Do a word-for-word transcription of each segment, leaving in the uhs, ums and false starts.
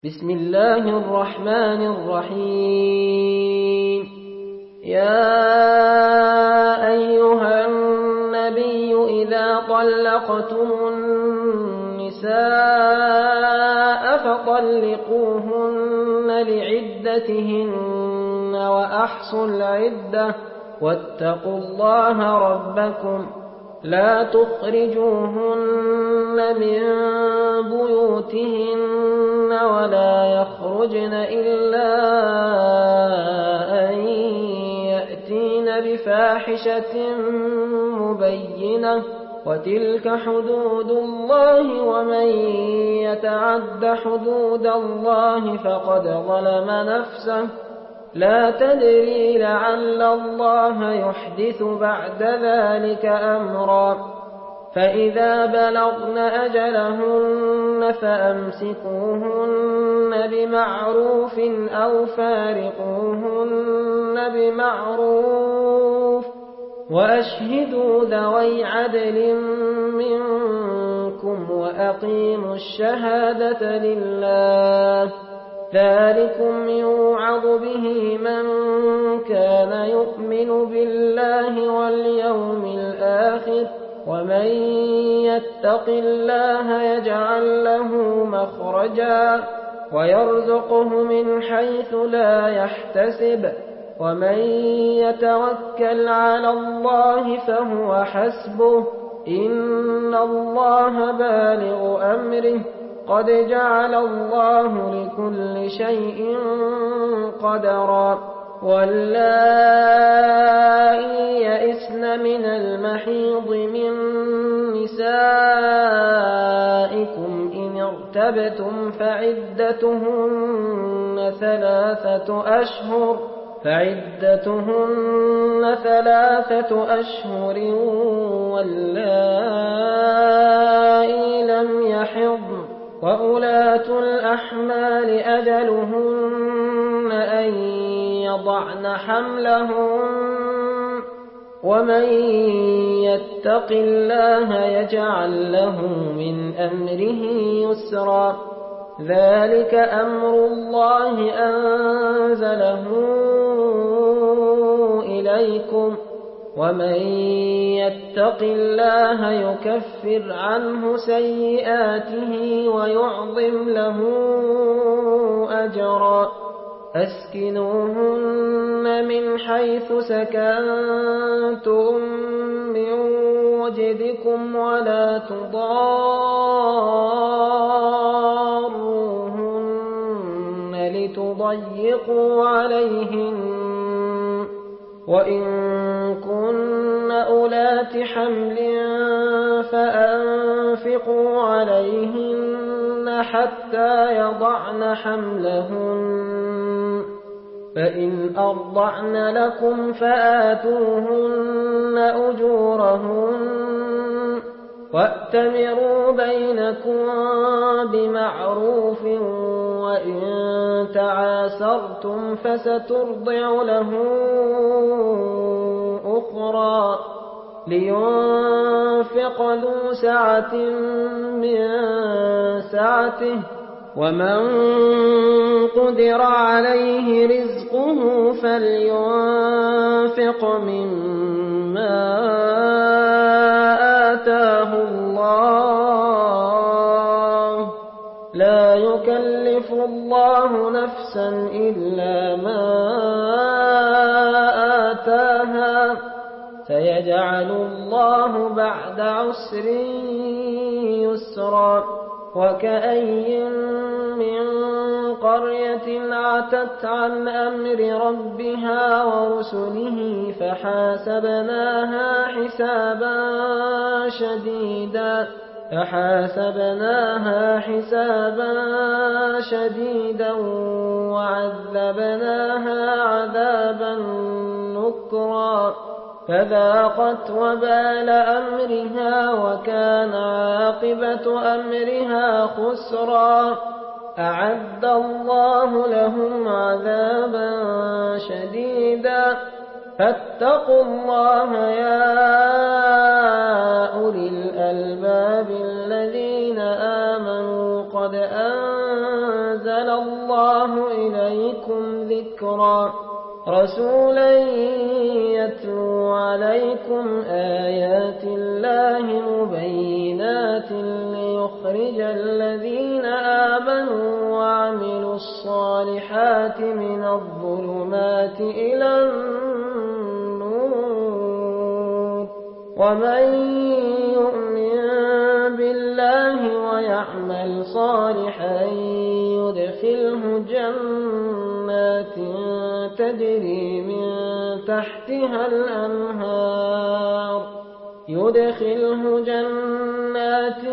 بسم الله الرحمن الرحيم. يا أيها النبي إذا طلقتم النساء فطلقوهن لعدتهن وأحصوا العدة واتقوا الله ربكم لا تخرجوهن من بيوتهن ولا يخرجن إلا أن يأتين بفاحشة مبينة وتلك حدود الله ومن يتعد حدود الله فقد ظلم نفسه لا تدري لعل الله يحدث بعد ذلك أمرا فإذا بلغن أجلهن فأمسكوهن بمعروف أو فارقوهن بمعروف وأشهدوا ذوي عدل منكم وأقيموا الشهادة لله ذلكم يوعظ به من كان يؤمن بالله واليوم الآخر ومن يتق الله يجعل له مخرجا ويرزقه من حيث لا يحتسب ومن يتوكل على الله فهو حسبه إن الله بالغ أمره قد جعل الله لكل شيء قدرا واللائي يئسن من المحيض من نسائكم إن ارتبتم فعدتهن ثلاثة أشهر فعدتهن ثلاثة أشهر واللائي لم يحضن وأولاة الأحمال أجلهن أن يضعن حملهن ومن يتق الله يجعل له من أمره يسرا ذلك أمر الله أنزله إليكم ومن يتق الله يكفر عنه سيئاته ويعظم له أجرا أسكنوهن من حيث سكنتم من وجدكم ولا تضاروهن لتضيقوا عليهن وإن كن أولات حمل فأنفقوا عليهن حتى يضعن حملهن فإن أرضعن لكم فآتوهن أجورهن وأتمروا بينكم بمعروف وإن تعاسرتم فسترضع له أخرى لينفق ذو سعة من سعته ومن قدر عليه رزقه فلينفق مما آتاه الله لا يكلف الله نفسا إلا ما آتاها سيجعل الله بعد عسر يسرا وكأي من قرية عتت عن أمر ربها ورسله فحاسبناها حسابا شديدا فحاسبناها حسابا شديدا وعذبناها عذابا نكرا فذاقت وبال أمرها وكان عاقبة أمرها خسرا أعد الله لهم عذابا شديدا فاتقوا الله يا أولي الألباب الذين آمنوا قد أنزل الله إليكم ذكرا رسولا يتلو عليكم آيات الله مبينات ليخرج الذين آمنوا وعملوا الصالحات من الظلمات إلى النور ومن يؤمن بالله ويعمل صالحا يدخله جنات تجري من تحتها الأنهار يدخله جنات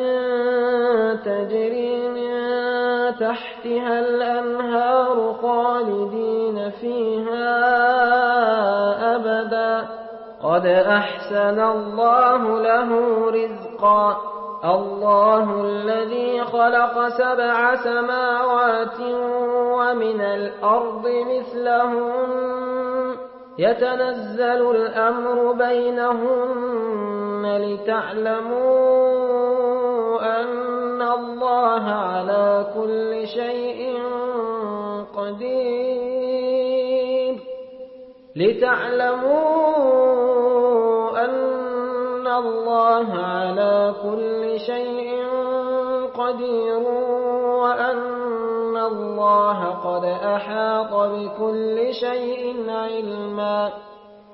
تجري من تحتها الأنهار خالدين فيها أبدا قد أحسن الله له رزقا الله الذي خلق سبع سماوات ومن الأرض مثلهن يتنزل الأمر بينهن لتعلموا أن الله على كل شيء قدير لتعلموا أن الله على كل شيء قدير وأن الله قد أحاط بكل شيء علما